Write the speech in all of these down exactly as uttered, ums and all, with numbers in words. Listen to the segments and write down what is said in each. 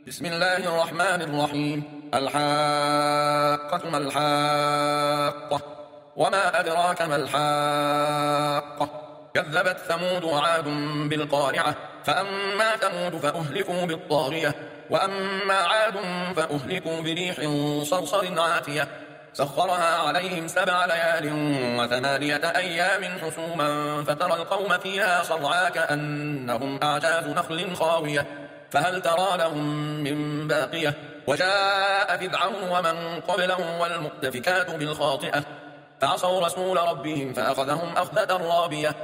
بسم الله الرحمن الرحيم. الحاقة ما الحاقة وما أدراك ما الحاقة كذبت ثمود وعاد بالقارعة فأما ثمود فأهلكوا بالطاغية وأما عاد فأهلكوا بريح صرصر عاتية سخرها عليهم سبع ليال وثمانية أيام حسوما فترى القوم فيها صرعا كأنهم أعجاز نخل خاوية فهل ترى لهم من باقية وجاء فرعون ومن قبله والمؤتفكات بالخاطئة فعصوا رسول ربهم فأخذهم أخذة رابية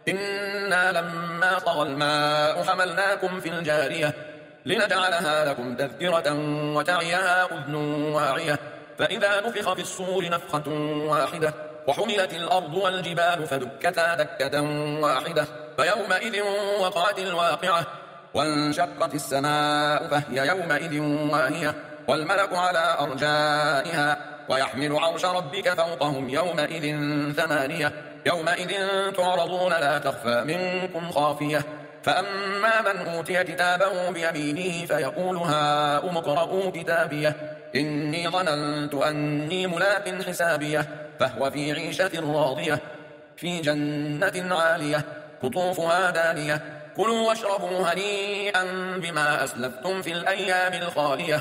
إنا لما طغى الماء حملناكم في الجارية لنجعلها لكم تذكرة وتعيها أذن واعية فإذا نفخ في الصور نفخة واحدة وحملت الأرض والجبال فدكتا دكة واحدة فيومئذ وقعت الواقعة وانشقت السماء فهي يومئذ واهية والملك على أرجائها ويحمل عرش ربك فوقهم يومئذ ثمانية يومئذ تعرضون لا تخفى منكم خافية فأما من أوتي كتابه بيمينه فيقول هاؤم اقرءوا كتابيه إني ظننت أني ملاق حسابيه فهو في عيشة راضية في جنة عالية قطوفها دانية كلوا واشربوا هنيئا بما أسلفتم في الأيام الخالية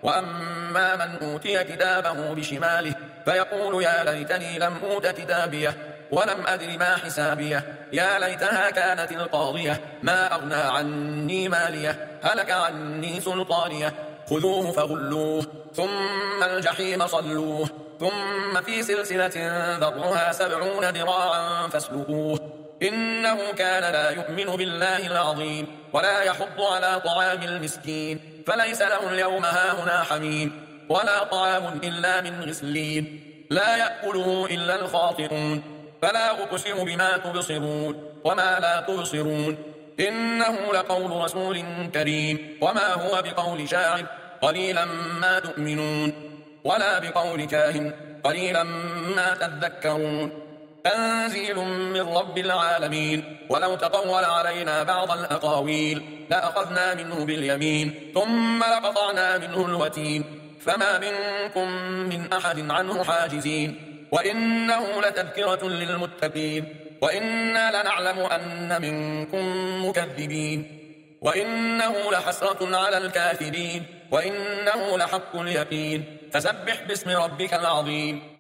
وأما من أوتي كتابه بشماله فيقول يا ليتني لم أوت كتابيه ولم أدر ما حسابيه يا ليتها كانت القاضية ما أغنى عني ماليه هلك عني سلطانيه خذوه فغلوه ثم الجحيم صلوه ثم في سلسلة ذرعها سبعون ذراعا فاسلكوه إنه كان لا يؤمن بالله العظيم ولا يحض على طعام المسكين فليس له اليوم هاهنا حميم ولا طعام إلا من غسلين لا يأكله إلا الخاطئون فلا أقسم بما تبصرون وما لا تبصرون إنه لقول رسول كريم وما هو بقول شاعر قليلا ما تؤمنون ولا بقول كاهن قليلا ما تذكرون تنزيل من رب العالمين ولو تقول علينا بعض الأقاويل لأخذنا منه باليمين ثم لقطعنا منه الوتين فما منكم من أحد عنه حاجزين وإنه لتذكرة للمتقين وإنا لنعلم أن منكم مكذبين وإنه لحسرة على الكافرين وإنه لحق اليقين فسبح باسم ربك العظيم.